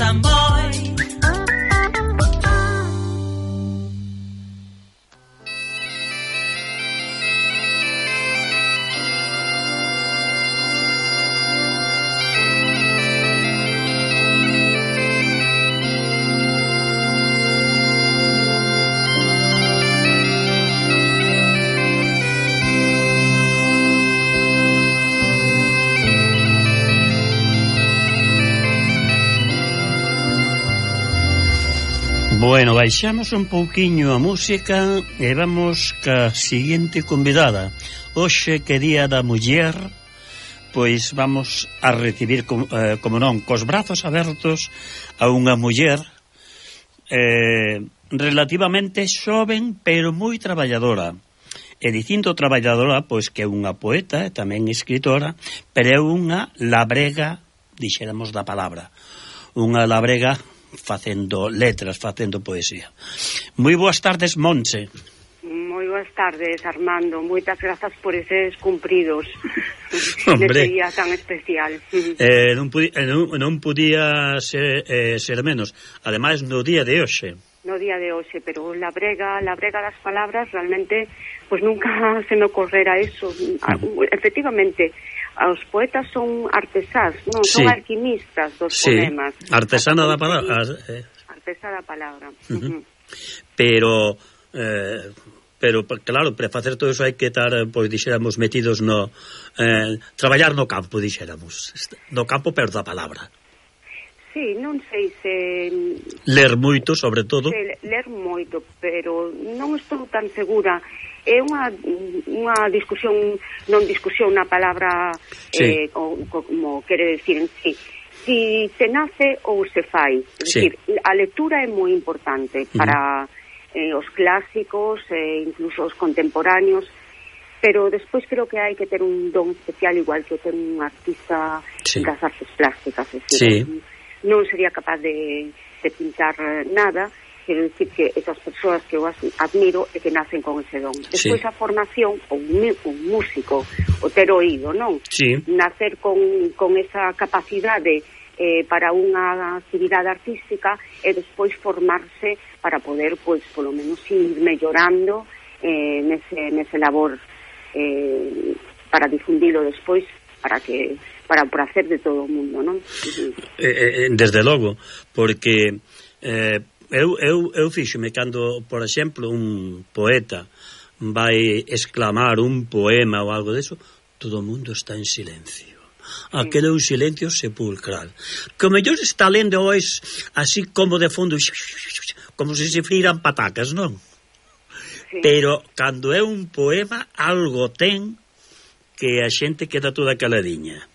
Samboy. Bueno, baixamos un pouquiño a música e vamos ca seguinte convidada. Hoxe, que día da muller, pois vamos a recibir, como non, cos brazos abertos a unha muller relativamente xoven, pero moi traballadora. E dicindo traballadora, pois que é unha poeta e tamén escritora, pero é unha labrega, dixéramos da palabra, unha labrega facendo letras, facendo poesía. Moi boas tardes, Montse. Moi boas tardes, Armando. Moitas grazas por eses cumpridos neste día tan especial. Non podía ser menos. Ademais, no día de hoxe. No día de hoxe, pero la brega das palabras realmente, pues nunca se me ocorrera eso. Efectivamente, os poetas son artesás, non? Sí. Son alquimistas dos poemas. Artesana da palabra. Artesana da palabra. Pero claro, para facer todo eso hai que estar, pois dixéramos, metidos no traballar no campo, dixéramos, no campo, pero da palabra. Sí, non sei se ler moito, sobre todo. Ler moito, pero non estou tan segura. É unha discusión, non discusión na palabra, sí. como quere decir en sí. Si se nace ou se fai. É dicir, a lectura é moi importante para os clásicos, incluso os contemporáneos, pero despois creo que hai que ter un don especial, igual que ter un artista das artes plásticas. É dicir, non sería capaz de pintar nada. Quero dicir que esas persoas que eu admiro é que nacen con ese don. Despois a formación, o un músico, o ter oído, non? Sí. Nacer con esa capacidade para unha actividade artística e despois formarse para poder, pois, polo menos ir mellorando nese labor para difundilo despois para o prazer de todo o mundo, non? Desde logo, porque eu fíxome cando, por exemplo, un poeta vai exclamar un poema ou algo deso, todo o mundo está en silencio. Aquele é un silencio sepulcral. Que o mellor está lendo hoxe así como de fondo, como se friran patacas, non? Sí. Pero cando é un poema, algo ten que a xente queda toda caladiña.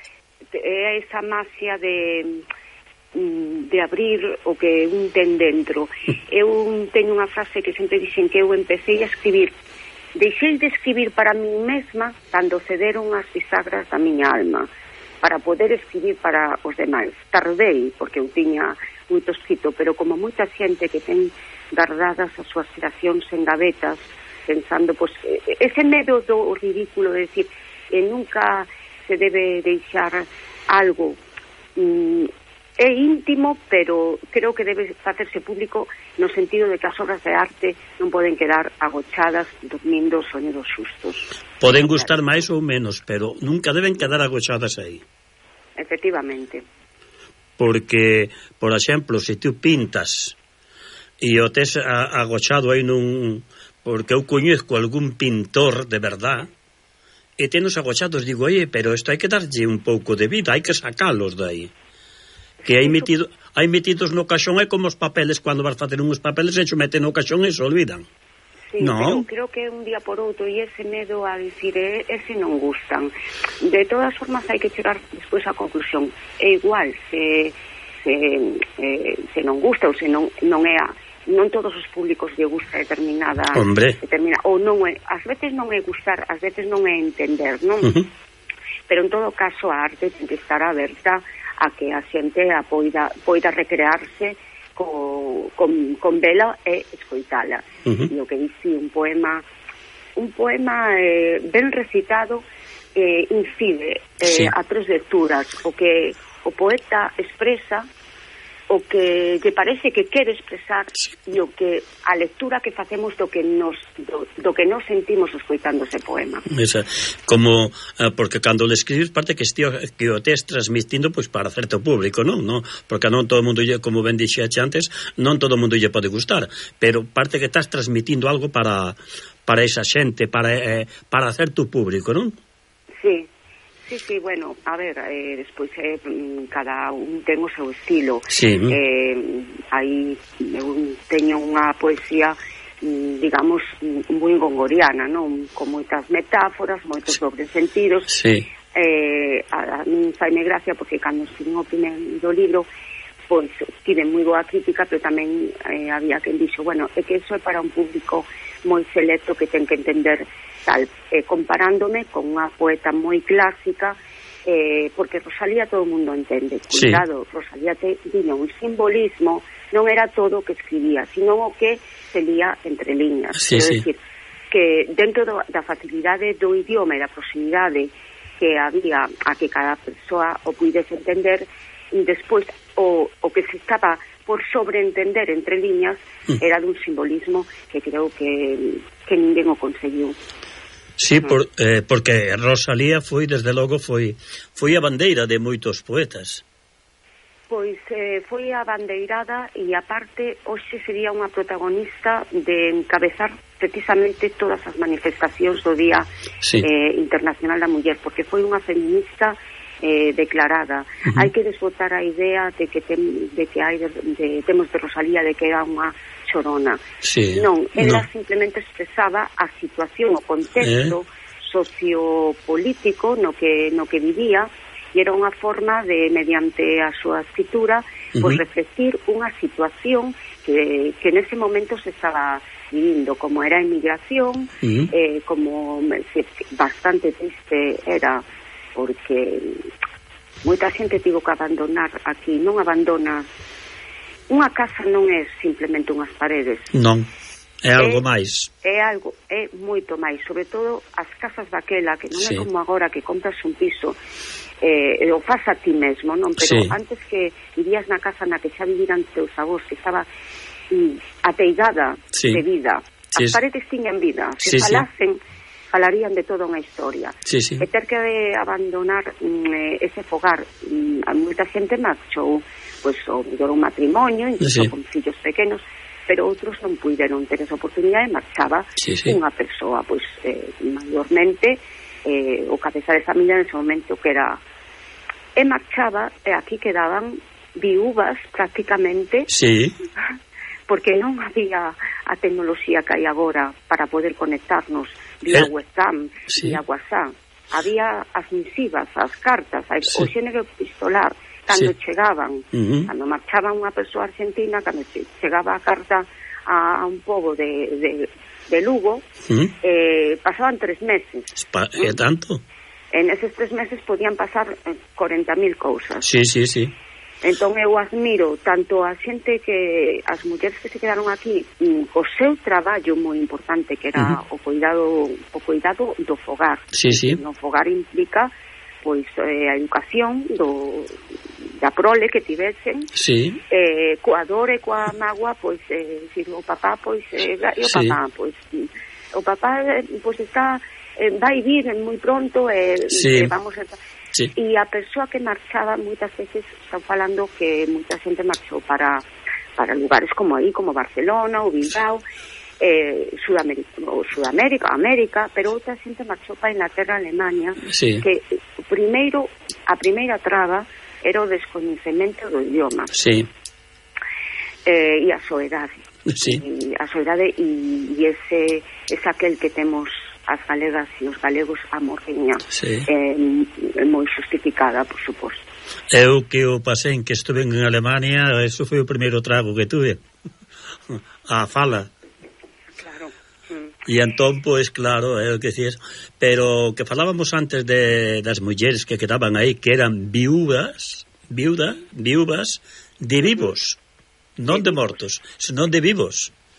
É esa masia de abrir o que un ten dentro. Eu teño unha frase que sempre dixen que eu empecé a escribir, deixei de escribir para mí mesma cando cederon as bisagras da miña alma para poder escribir para os demais. Tardei, porque eu tiña moito escrito, pero como moita xente que ten guardadas as súas creacións en gavetas, pensando, pois, ese medo do ridículo, de decir, nunca se debe deixar algo é íntimo, pero creo que debe facerse público no sentido de que as obras de arte non poden quedar agochadas dormindo os soños xustos. Poden gustar máis ou menos, pero nunca deben quedar agochadas aí. Efectivamente. Porque, por exemplo, se tú pintas e o tes agochado aí nun... Porque eu coñezco algún pintor de verdad e tenos agochados, digo, oye, pero isto hai que darlle un pouco de vida, hai que sacalos de aí. Que hai metidos no caixón, é como os papeles, cando vas facer uns papeles e xo meten no caixón e se olvidan. Sí, no? Pero creo que un día por outro e ese medo a dicir ese non gustan. De todas formas hai que chegar despois á conclusión. É igual se non gusta ou se non é non todos os públicos lle gusta determinada ou non é, ás veces non é gustar, ás veces non é entender, non? Pero en todo caso a arte ten que estar aberta a que a xente poida recrearse con vela e escoitala. E o que dice un poema ben recitado incide a tres lecturas. O que o poeta expresa o que lle parece que quere expresar e o que a lectura que facemos do que nos sentimos escoitando ese poema. Como porque cando le escribes parte que o tes transmitindo pois para certo público, non? Porque non todo o mundo, como ben dixeche antes, non todo o mundo lle pode gustar, pero parte que estás transmitindo algo para esa xente, para certo público, non? Sí, bueno, a ver, despois cada un ten o seu estilo. Sí. Aí eu teño unha poesía, digamos, moi gongoriana, non? Con moitas metáforas, moitos dobles sentidos. Sí. A min faime gracia porque cando escribín o primeiro libro, pois tive moi boa crítica, pero tamén había quen dixo, bueno, é que iso é para un público moi selecto que ten que entender tal, comparándome con unha poeta moi clásica, porque Rosalía todo o mundo entende. Cuidado, sí. Rosalía tiña un simbolismo, non era todo o que escribía, sino o que se lía entre liñas. Sí, sí. Decir, que dentro da facilidade do idioma e da proximidade que había a que cada persoa o puidese entender, e despois o que se estaba por sobreentender entre liñas era dun simbolismo que creo que ninguén o conseguiu. Sí, porque Rosalía desde logo foi a bandeira de moitos poetas. Pois foi a bandeirada e aparte hoxe sería unha protagonista de encabezar precisamente todas as manifestacións do Día Internacional da Muller, porque foi unha feminista declarada. Hai que desbotar a idea de que temos de Rosalía de que era unha chorona. Sí. Non, ela simplemente expresaba a situación, o contexto sociopolítico no que vivía, e era unha forma de, mediante a súa escritura, pois reflectir unha situación que nese momento se estaba vivindo, como era a emigración, como bastante triste era, porque moita xente tivo que abandonar aquí, non abandona. Unha casa non é simplemente unhas paredes. Non, é algo máis. É moito máis, sobre todo as casas daquela, que non é como agora que compras un piso, o faz a ti mesmo, non? Pero antes que vivías na casa na que xa viviran teus avós, que estaba ateigada de vida. As paredes tiñan vida, se falarían de toda unha historia. E ter que abandonar ese fogar, a moita xente marchou, pois o mellor un matrimonio, incluso con fillos pequenos, pero outros non puideron ter esa oportunidade, marchaba unha persoa, pois maiormente o cabeza de familia nese momento que era, e marchaba, e aquí quedaban viúvas prácticamente, porque non había a tecnoloxía que hai agora para poder conectarnos vía webcam, vía WhatsApp. Había as misivas, as cartas, o xénero epistolar, cando chegaban, cando marchaba unha persoa argentina, cando chegaba a carta a un pobo de Lugo, pasaban 3 meses. É tanto? En eses 3 meses podían pasar 40.000 cousas. Sí. Entón eu admiro tanto a xente que as mulleres que se quedaron aquí co seu traballo moi importante que era o cuidado do fogar. No fogar implica pois a educación da prole que tivesen, coa dor e coa mágoa, pois o papá pois o papá pois está vai vir moi pronto vamos a... E a persoa que marchaba moitas veces, están falando que moita xente marchou para lugares como aí, como Barcelona ou Bilbao, Sudamérica, América, pero outra xente marchou para Inglaterra, Alemania, que a primeira traba era o descoñecemento do idioma e a soedade. A soedade e ese aquel que temos as galegas e os galegos a morriña moi justificada, por suposto. Eu que o pasei en que estuve en Alemania, eso foi o primeiro trago que tuve a fala. Claro. E entón, pois claro, é o que decías, pero que falábamos antes das mulleres que quedaban aí, que eran viúvas de vivos, non de mortos, senón de vivos.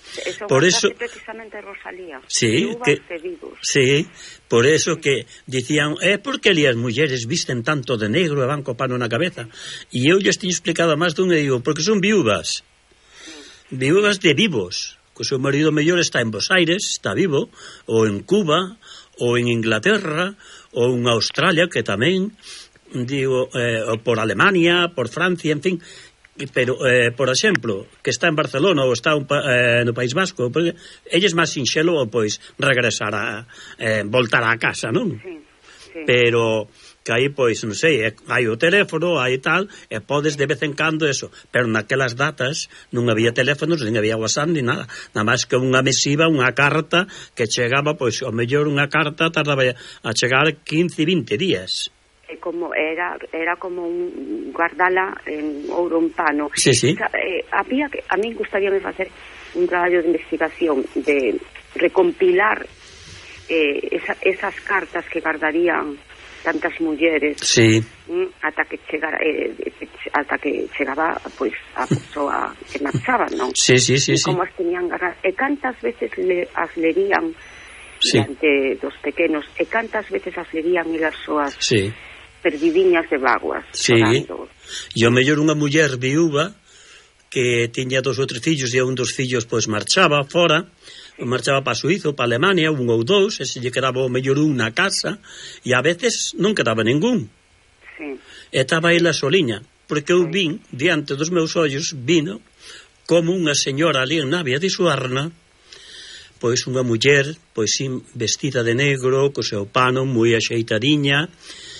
Por eso precisamente Rosalía. Sí, sí, por eso que dicían, por que ali as mulleres visten tanto de negro e van co pano na cabeza? E eu lles tiño explicado máis dun e digo, porque son viúvas. Viúvas de vivos. Que o seu marido mellor está en Buenos Aires, está vivo, ou en Cuba, ou en Inglaterra, ou en Australia, que tamén, digo, ou por Alemania, por Francia, en fin. Pero, por exemplo, que está en Barcelona ou está no País Vasco, elles máis sinxelo pois regresar voltar á casa, non? Sí. Pero que aí, pois, non sei, hai o teléfono, hai tal, e podes de vez en cando eso, pero naquelas datas non había teléfonos, nin había WhatsApp, nin nada, nada máis que unha misiva, unha carta que chegaba, pois, ao mellor unha carta tardaba a chegar 15-20 días. Como era como un guardala en ouro en pano. Sí, sí. Había que, a mí gustaríame facer un traballo de investigación, de recompilar esas cartas que guardarían tantas mulleres, sí, ata que chegaba pois a persoa que marchaba, non? Sí. Como as tenían guardadas, e cantas veces as lerían diante dos pequenos, e cantas veces as lerían elas soas, perdidiñas de vaguas, chorando. E o mellor unha muller viúva que tiña 2 ou 3 fillos e un dos fillos pois marchaba fora, marchaba para Suizo, para Alemania, 1 ou 2, e se lle quedaba o mellor un na casa, e a veces non quedaba ningún. E estaba ela soliña, porque eu vin, diante dos meus ollos, vino como unha señora ali en Navia de Suarna, pois unha muller, pois sim, vestida de negro, co seu pano, moi axeitadiña,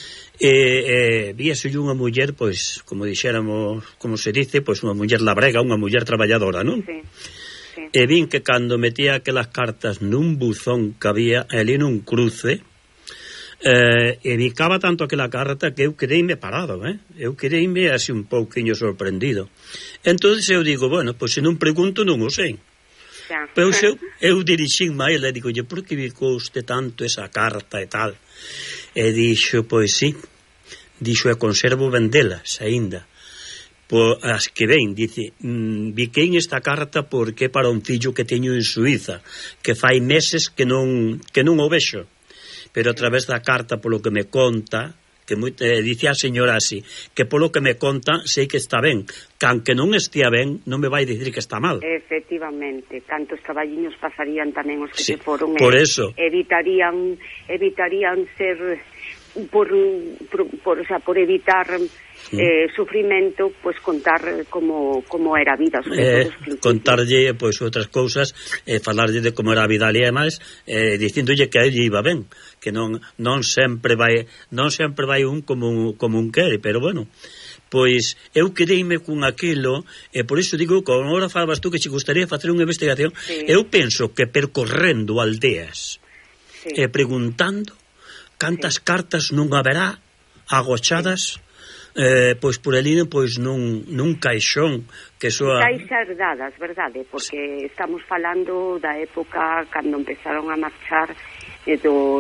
víase unha muller, pois, como dixéramos, como se dice, pois unha muller labrega, unha muller traballadora, non? E vin que cando metía aquelas cartas nun buzón que había ali nun cruce, e bicaba tanto aquela carta que eu quedeime parado, eu quedeime así un pouquiño sorprendido. Entón eu digo, bueno, pois se non pregunto non o sei. Pero eu dirixinme a ela e digo, por que bicou usted tanto esa carta e tal? E dixo, pois sí, dixo, e conservo vendelas aínda. As que ven, dice, biquei esta carta porque para un fillo que teño en Suiza, que fai meses que non o vexo, pero a través da carta, polo que me conta, que dice a señora así, que polo que me conta sei que está ben, que aunque non estea ben non me vai dicir que está mal. Efectivamente, tantos traballiños pasarían tamén os que se foron, por eso evitarían ser por evitar sufrimento, pois contar como era a vida, contarlle pois outras cousas, falarlle de como era a vida ali e máis, dicíndolle que a ella iba ben, que non sempre vai un como un quere, pero bueno, pois eu quedeime con aquilo, e por iso digo, como agora falabas tú que che gustaría facer unha investigación, eu penso que percorrendo aldeas e preguntando cantas cartas non haberá agochadas pois por ali, pois nun caixón que soa... Caixas dadas, verdade? Porque estamos falando da época cando empezaron a marchar do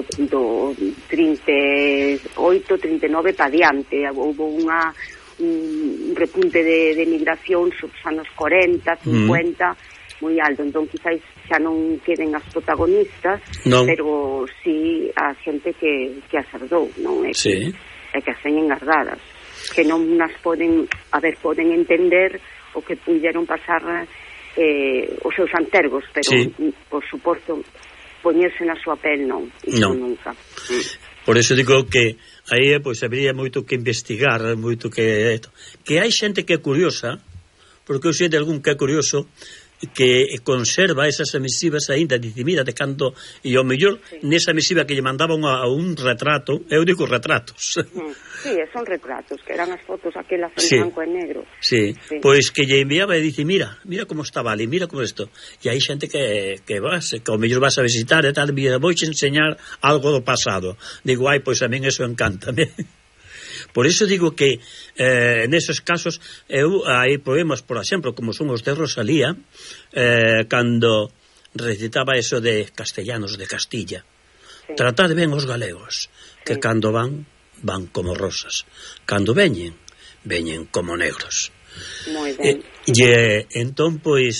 38, 39 pa diante. Houve un repunte de migración nos anos 40, 50, moi alto. Entón, quizáis xa non queden as protagonistas, pero sí a xente que as herdou, non? E que as teñen guardadas, que non nas poden entender o que puderon pasar os seus antergos, pero por suposto poñerse na súa pel non nunca. Por eso digo que aí pois habría moito que investigar, moito que hai xente que é curiosa, porque eu sei de algún que é curioso, que conserva esas emisivas aínda, dice, mira, de cando, e ao mellor nesa emisiva que lle mandaban a un retrato, eu digo retratos. Sí, son retratos, que eran as fotos aquelas en blanco e negro. Pois que lle enviaba e dice, mira como estaba ali, mira como isto. E hai xente que ao mellor vas a visitar e tal, mira, vouche enseñar algo do pasado. Digo, pois a min eso encántame. Por iso digo que neses casos hai poemas, por exemplo, como son os de Rosalía, cando recitaba eso de castellanos de Castilla, tratad ben os galegos, que cando van como rosas, cando veñen como negros. Moi ben. E entón, pois,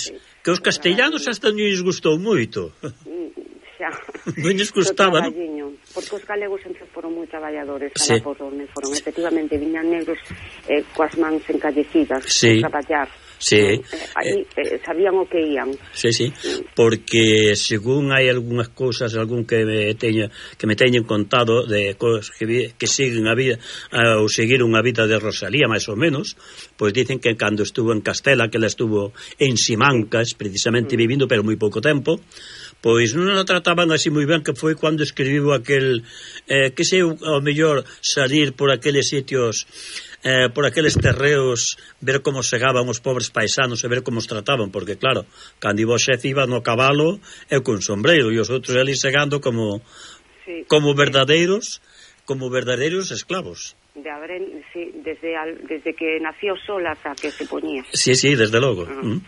Que os castellanos hasta non lles gustou moito. Xa. Non lles gustaba, non? Porque os galegos sempre foron moi traballadores, sí. Foron efectivamente viñan negros coas mans encallecidas, sí. a traballar. Sí. Aí sabían o que ían. Sí, sí, porque según hai algunhas cousas, algún que me teñen contado de cousas que siguen a vida ou seguiron a vida de Rosalía, máis ou menos, pois dicen que cando estuvo en Castela, que ela estuvo en Simancas, precisamente vivindo, pero moi pouco tempo, pois non a trataban así moi ben, que foi cando escribiu aquel que sei, ao mellor salir por aqueles sitios, por aqueles terreos, ver como segaban os pobres paisanos e ver como os trataban, porque claro, cando iba o xefe iba no cabalo e con sombreiro, e os outros ali segando como sí, como verdadeiros esclavos. Sí, desde que nació o sol ata que se poñía. Sí, sí, desde logo.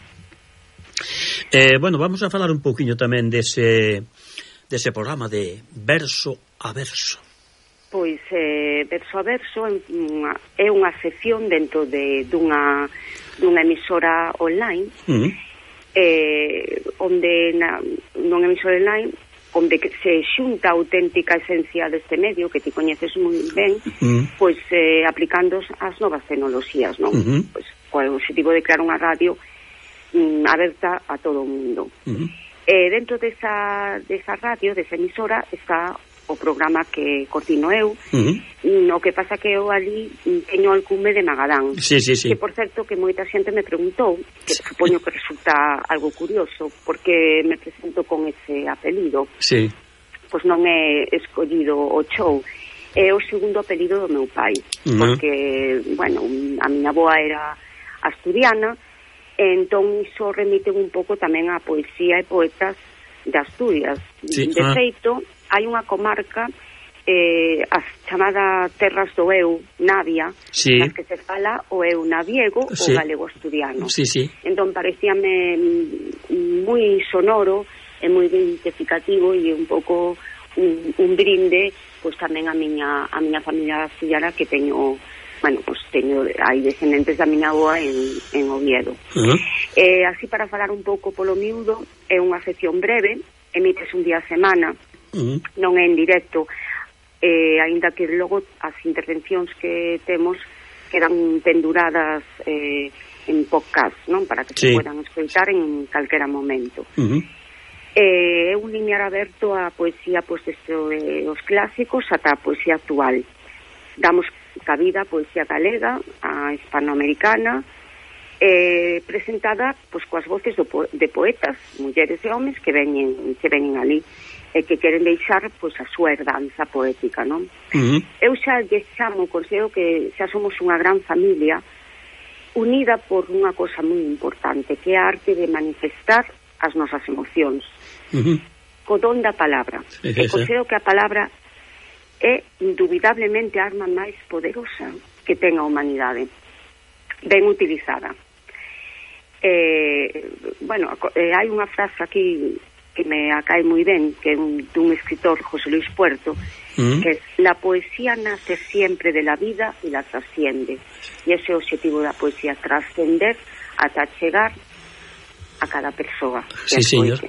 Bueno, vamos a falar un pouquiño tamén dese programa de Verso a Verso. Pois Verso a Verso é unha sección dentro dunha emisora online, onde nunha emisora online onde se xunta a auténtica esencia deste medio que ti coñeces moi ben, pois aplicando as novas tecnoloxías, non? Pois co objetivo de crear unha radio aberta a todo o mundo. Dentro desa radio, desa emisora, está o programa que coordino eu, no que pasa que eu ali teño alcume de Magadán, sí. Que por certo que moita xente me preguntou, que supoño que resulta algo curioso, porque me presento con ese apelido. Sí. Pois non é escollido o show, é o segundo apelido do meu pai, porque, bueno, a miña avoa era asturiana, entón iso remite un pouco tamén a poesía e poetas de Asturias. Sí. De feito, hai unha comarca a chamada Terras do Eu, Navia, sí, nas que se fala o eu naviego, sí, o galego asturiano. Sí, sí. Entón parecíame moi sonoro e moi identificativo e un pouco un brinde pois tamén a miña familia asturiana, que teño, bueno, pois teño hai descendentes da miña avoa en Oviedo. Así, para falar un pouco polo miúdo, é unha sección breve, emites un día a semana, non é en directo, aínda que logo as intervencións que temos quedan penduradas en podcast, non? Para que se podan escoitar en calquera momento. É un linear aberto a poesía, pois, os clásicos ata a poesía actual. Damos cabida a poesía galega, a hispanoamericana, presentada pois coas voces de poetas, mulleres e homes que veñen ali e que queren deixar pois a súa herdanza poética, non? Eu xa lle chamo, considero que xa somos unha gran familia unida por unha cosa moi importante, que é a arte de manifestar as nosas emocións, co don da palabra. E considero que a palabra é indubidablemente a arma máis poderosa que ten a humanidade, ben utilizada. Bueno, hai unha frase aquí que me acae moi ben, que é dun escritor, José Luis Puerto, que es: la poesía nace siempre de la vida y la trasciende. E ese é o objetivo da poesía, trascender ata chegar a cada persoa. Sí, señor.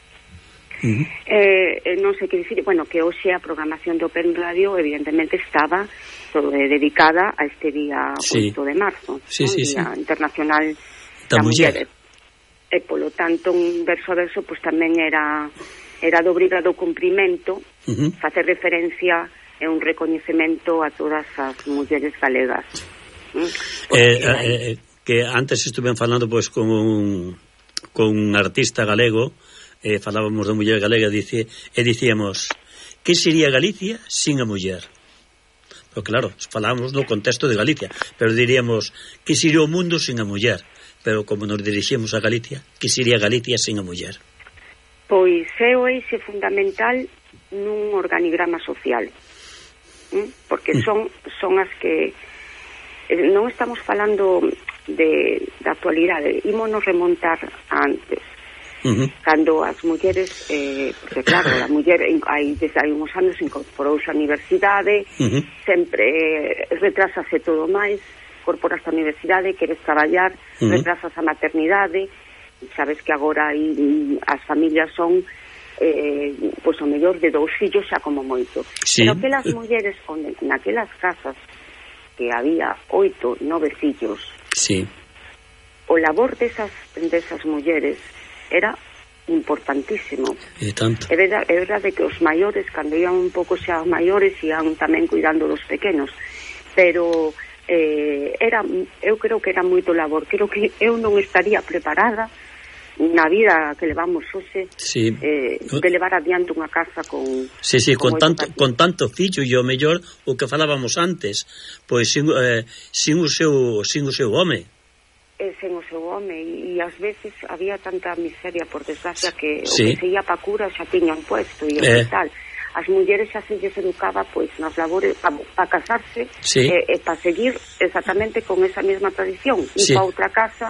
Non sei que dicir, bueno, que hoxe a programación do Open Radio evidentemente estaba dedicada a este día 8 de marzo, Día Internacional da Muller. E polo tanto un verso a verso pois tamén era de obrigado cumprimento, facer referencia e un recoñecemento a todas as mulleres galegas. Que antes estuven falando pois con un artista galego, falábamos da muller galega, e dicíamos: que sería Galicia sin a muller? Pero claro, falábamos no contexto de Galicia, pero diríamos: que sería o mundo sin a muller? Pero como nos diriximos a Galicia, que sería Galicia sin a muller? Pois é o eixe fundamental nun organigrama social, porque son as que non estamos falando de actualidade, ímonos remontar a antes, cando as mulleres, porque claro, a muller desde hai uns anos incorporouse a universidade, sempre retrasase todo máis, incorporas a universidade, queres traballar, retrasas a maternidade, sabes que agora as familias son pois o mellor de 2 fillos xa como moito, sí. Pero aquelas mulleres naquelas casas que había 8, 9 fillos, sí. O labor desas mulleres era importantísimo. E tanto. É verdade que os maiores, cando iban un pouco xa maiores, iban tamén cuidando dos pequenos, pero eu creo que era moito labor. Creo que eu non estaría preparada na vida que levamos hoxe, sí. De levar adiante unha casa con... Sí, con tanto fillo, e o mellor o que falábamos antes, pois sin o seu home. Sen o seu home, e ás veces había tanta miseria, por desgracia, que sí. O que se ia pa cura xa tiñan puesto e tal. As mulleres xa se lles educaba pois nas labores para casarse, sí. E para seguir exactamente con esa mesma tradición, e sí. para outra casa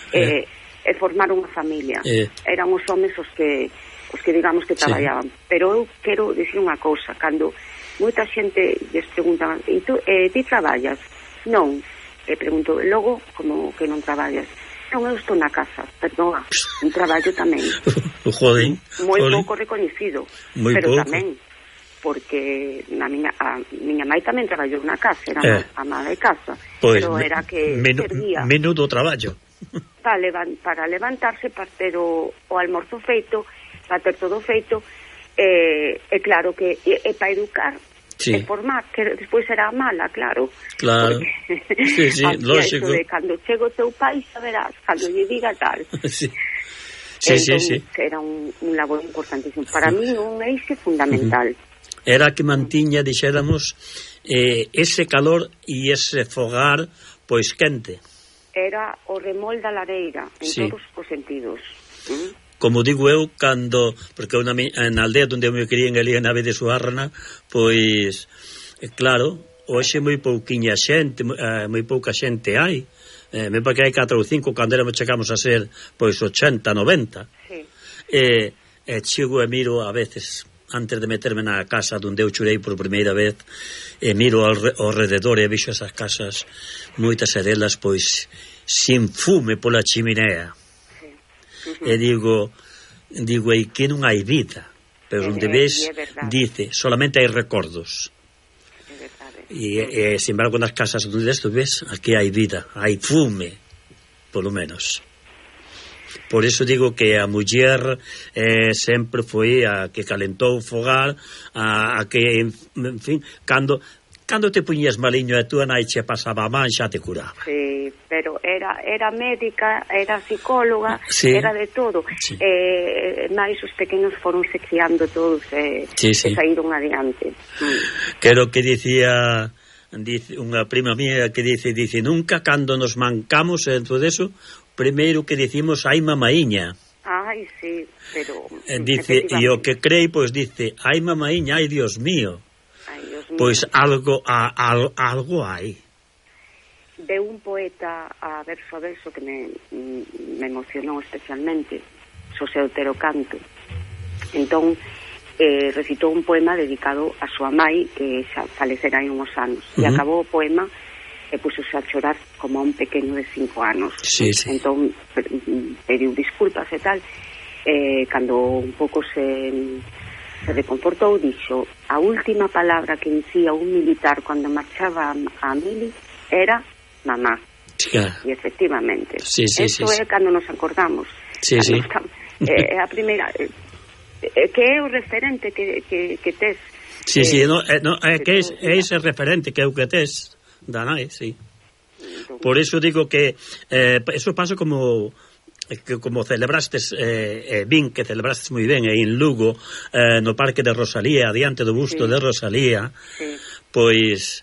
e formar unha familia. Eran os homes os que digamos que traballaban. Sí. Pero eu quero dicir unha cousa, cando moita xente lles preguntan, e ti traballas? Non. E pregunto, logo, como que non traballas? Non, eu estou na casa, perdona, un traballo tamén. Joder. Moi pouco recoñecido, pero pouco. Tamén, porque a miña mãe tamén traballou na casa, era ama de casa, pues, pero era que servía... Menudo traballo. Para levantarse, para ter o almorzo feito, para ter todo feito, e claro que para educar, sí. E formar, que despois era mala, claro. Claro, sí, lógico. Cando chego o teu pai, saberás, cando lle diga tal. Sí. Entón, sí. Era un labor importantísimo. Para mí un eixe fundamental. Era que mantiña, dixéramos, ese calor e ese fogar, pois quente. Era o remol da lareira, en todos os sentidos. Como digo eu, cando, porque eu na aldea onde eu me criei en Elía Nave de Suárrana, pois, claro, hoxe moi pouquiña xente, moi pouca xente hai. Me parece que hai 4 ou 5, cando chegamos a ser, pois, 80, 90. Sí. Chego e miro a veces, antes de meterme na casa onde eu churei por primeira vez, miro ao rededor e vexo esas casas, moitas delas, pois, sin fume pola chiminea. E digo, e que non hai vida, pero onde ves, dice, solamente hai recordos. E sin embargo, nas casas onde tu ves, aquí hai vida, hai fume, polo menos. Por iso digo que a muller sempre foi a que calentou o fogar, a que, en fin, cando te puñías maliño e túa nai che pasaba a man, xa te curaba. Sí, pero era médica, era psicóloga, sí. Era de todo. Sí. Mais os pequenos foronse criando todos sí. E saíron adiante. Quero que dicía unha prima mía que dice, nunca cando nos mancamos en todo eso, primeiro que dicimos, ai mamaíña. Ai, sí, pero... Dice, e o que crei, pois dice, ai mamaíña, ai Dios mío. Pois algo hai. De un poeta a verso que me emocionou especialmente, Xosé Otero Canto. Entón recitou un poema dedicado a súa mai, que xa falecera hai uns anos, e acabou o poema e puxose a chorar como a un pequeno de 5 anos. Sí. Entón pediu disculpas e tal, cando un pouco se reconfortou, dixo, a última palabra que dicía un militar cando marchaba a mili era mamá. E efectivamente, eso é cando nos acordamos. Sí. É a primeira, que é o referente que tes. Sí, é que é ese referente que é o que tes da nai, sí. Por eso digo que eso pasa como celebrastes que celebrastes moi ben en Lugo, no Parque de Rosalía, adiante do busto de Rosalía, pois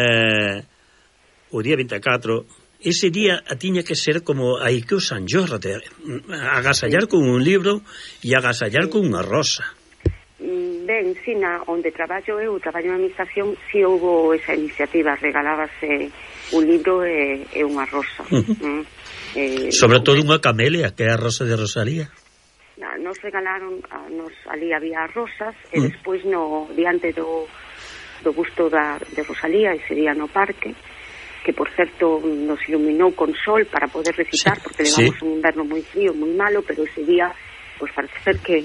o día 24, ese día tiña que ser como aí que o San Jordi, agasallar con un libro e agasallar con unha rosa. Ben, si, onde traballo na administración, si houve esa iniciativa, regalábase un libro e unha rosa. Sobre todo unha camelia, que é a rosa de Rosalía. Nos regalaron, ali había rosas, e despois diante do busto de Rosalía, ese día no parque, que por certo nos iluminou con sol para poder recitar, porque levamos un inverno moi frío, moi malo, pero ese día, pois parece ser que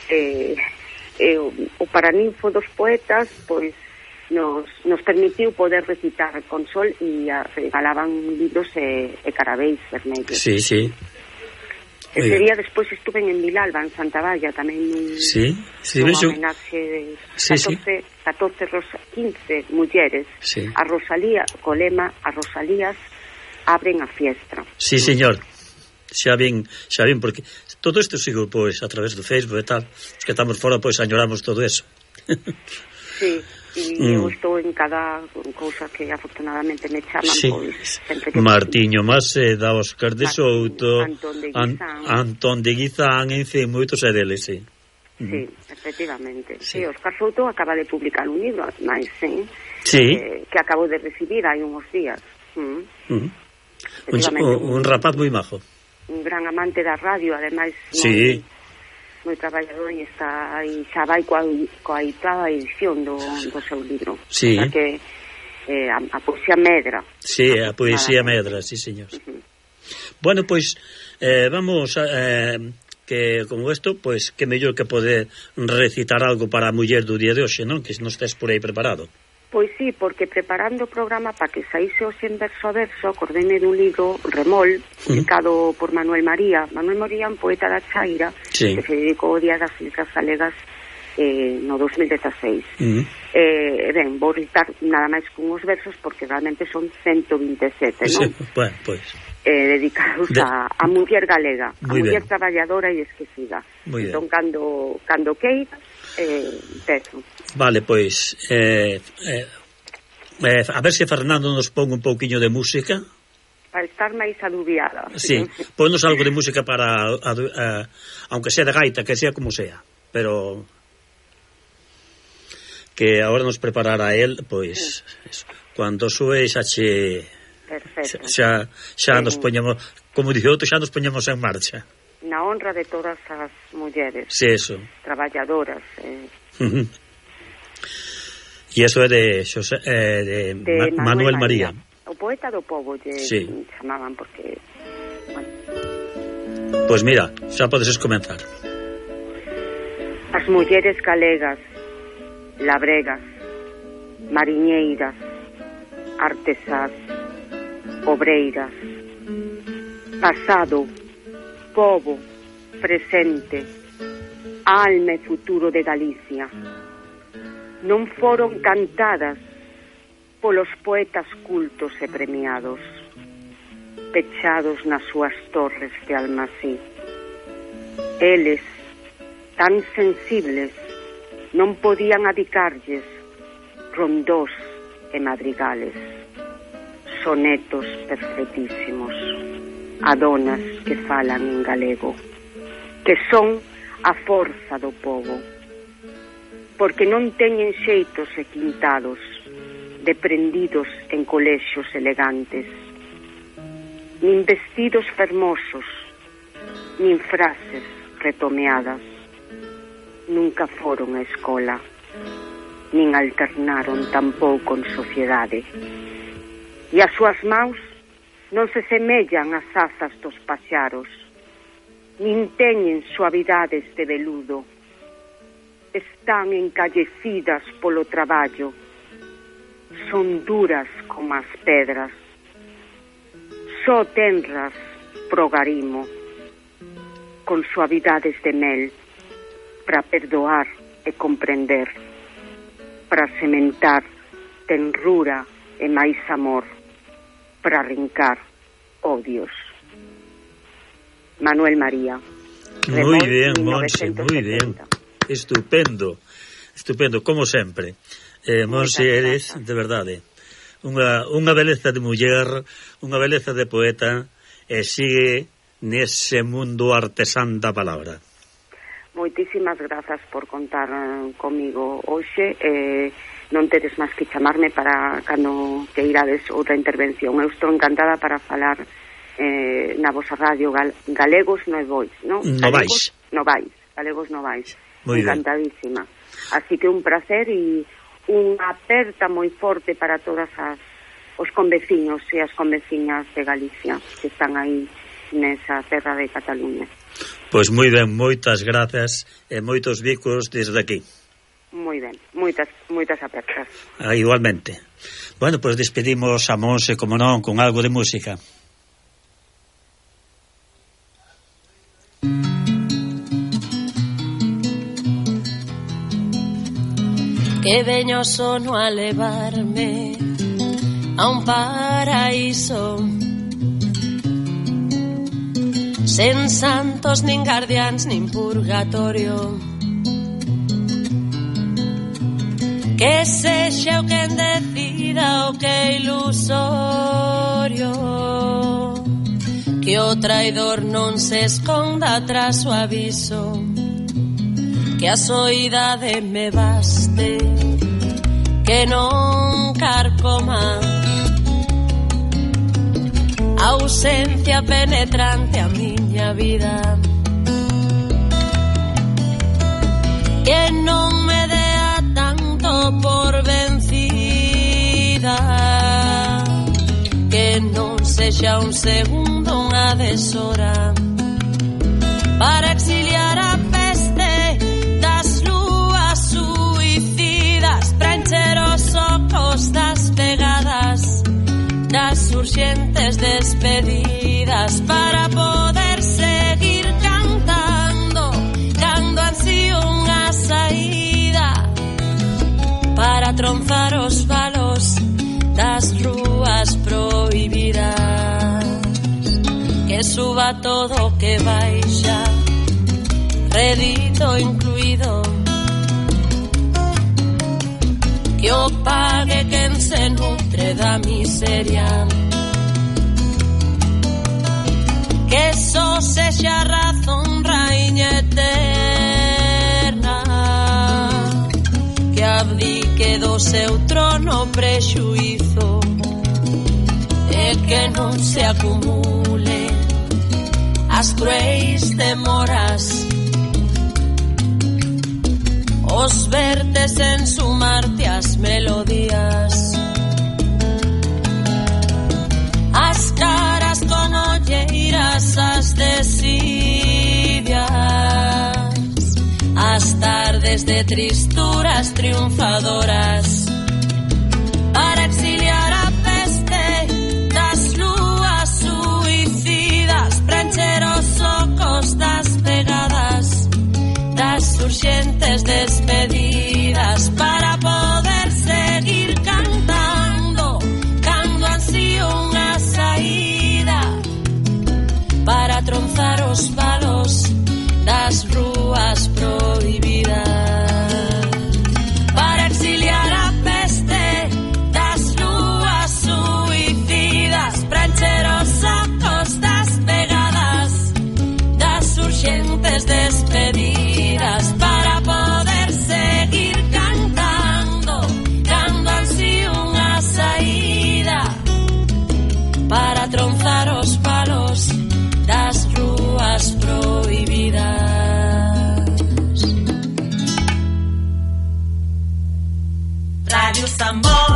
o Paraninfo dos Poetas, pois nos permitiu poder recitar con sol e regalaban libros e carabéis vermellos. Sí, sí. Ese día despois estuve en Vilalba, en Santa Valla, tamén unha homenaxe de 15 mulleres. A Rosalía, co lema, a Rosalías abren a fiestra. Sí, señor. Xa ven, porque todo isto sigo, pois, a través do Facebook e tal. Os que estamos fora, pois, añoramos todo eso. Sí. E eu estou en cada cousa que afortunadamente me chaman, pois sempre que Martiño Maceda, Óscar de Souto, Antón de Guizán, en fin, moitos é deles, sí. Sí, efectivamente. Sí, Óscar Souto acaba de publicar un libro, máis, que acabo de recibir hai uns días. Un rapaz moi majo. Un gran amante da radio, ademais, moi traballador, e está aí, xa vai coa oitava edición do seu libro. Sí. O sea que a poesía medra. Sí, a poesía medra, sí, señor. Bueno, pois vamos que como isto, pois que mellor que poder recitar algo para a muller do día de hoxe, non? Que non estés por aí preparado. Pois sí, porque preparando o programa para que saíse hoxe en verso a verso, acordeme dun libro, Remol, publicado por Manuel María. Manuel María, un poeta da Chaira, que se dedicou ao Día das Letras Galegas no 2016. Ben, vou recitar nada máis que uns versos, porque realmente son 127, non? Bueno, pois. Dedicados a muller galega, a muller traballadora e esquecida. Entón, cando queiras, pezo. Vale, pois a ver se Fernando nos pon un pouquiño de música para estar máis aluviada. Sí, ponnos algo de música para aunque sea de gaita, que sea como sea, pero que agora nos preparará él, pois cando sube xa nos poñemos, como dice outro, xa nos poñemos en marcha na honra de todas as mulleres traballadoras. E iso é de Manuel María. O poeta do povo lle chamaban, porque pois mira, xa podes comenzar. As mulleres galegas, labregas, mariñeiras, artesás, obreiras, pasado, povo, presente, alma e futuro de Galicia, non foron cantadas polos poetas cultos e premiados, pechados nas súas torres de Almasí. Eles, tan sensibles, non podían adicarlles rondós e madrigales, sonetos perfectísimos, a donas que falan en galego, que son a forza do povo, porque non teñen xeitos equintados, deprendidos en colexios elegantes, nin vestidos fermosos, nin frases retomeadas. Nunca foron a escola, nin alternaron tampouco en sociedade. E as súas maus non se semellan ás azas dos paxaros, nin teñen suavidades de veludo. Están encallecidas polo traballo, son duras como as pedras, só tenras pro garimo, con suavidades de mel, para perdoar e comprender, para sementar tenrura e máis amor, para arrincar odios. Manuel María. Moi bien, Monse, moi bien. Estupendo, como sempre. Monse, eres, de verdade, unha beleza de muller, unha beleza de poeta, e sigue nese mundo artesán da palabra. Moitísimas grazas por contar comigo hoxe. Non tedes máis que chamarme para cando que irades outra intervención. Eu estou encantada para falar na vosa radio Galegos no vais, non? Galegos no vais. Encantadísima. Así que un placer e unha aperta moi forte para todas as os conveciños e as conveciñas de Galicia que están aí nesa terra de Cataluña. Pois moi ben, moitas grazas e moitos bicos desde aquí. Moi ben, moitas apertas. Igualmente. Bueno, pois despedimos a Monse, como non, con algo de música. Que veño o sono a levarme a un paraíso sen santos, nin guardiáns, nin purgatorio. Que sexa o quen decida o que é ilusorio, que o traidor non se esconda tras o aviso, que a soidade me baste, que non carcoma a ausencia penetrante a miña vida, que non me dea tanto por vencida, que non sexa un segundo unha deshora para exiliar a peste das lúas suicidas, para encher os ocos das pegadas das urxentes despedidas, para poder seguir cantando cando ansío unha saída, para tronzar os valos das rúas prohibidas, que suba todo que baixa, rédito incluído, que o pague quen se nutre da miseria, que só sexa razón raíña eterna, que abdique do seu trono prexuízo, e que non se acumule as cruéis demoras, os vertes en sumarte as melodías, as caras con olleiras, as desidias, as tardes de tristuras triunfadoras, para exiliar a peste das lúas suicidas, para encher os ocos das pegadas das urxentes despedidas, para poder seguir cantando cando ansío unha saída, para tronzar os valos das rúas prohibidas, para exiliar a peste das lúas suicidas, para encher os ocos das pegadas das urxentes despedidas, para poder seguir cantando cando ansío unha saída, para tronzar os palos das rúas prohibidas. Radio Samboy.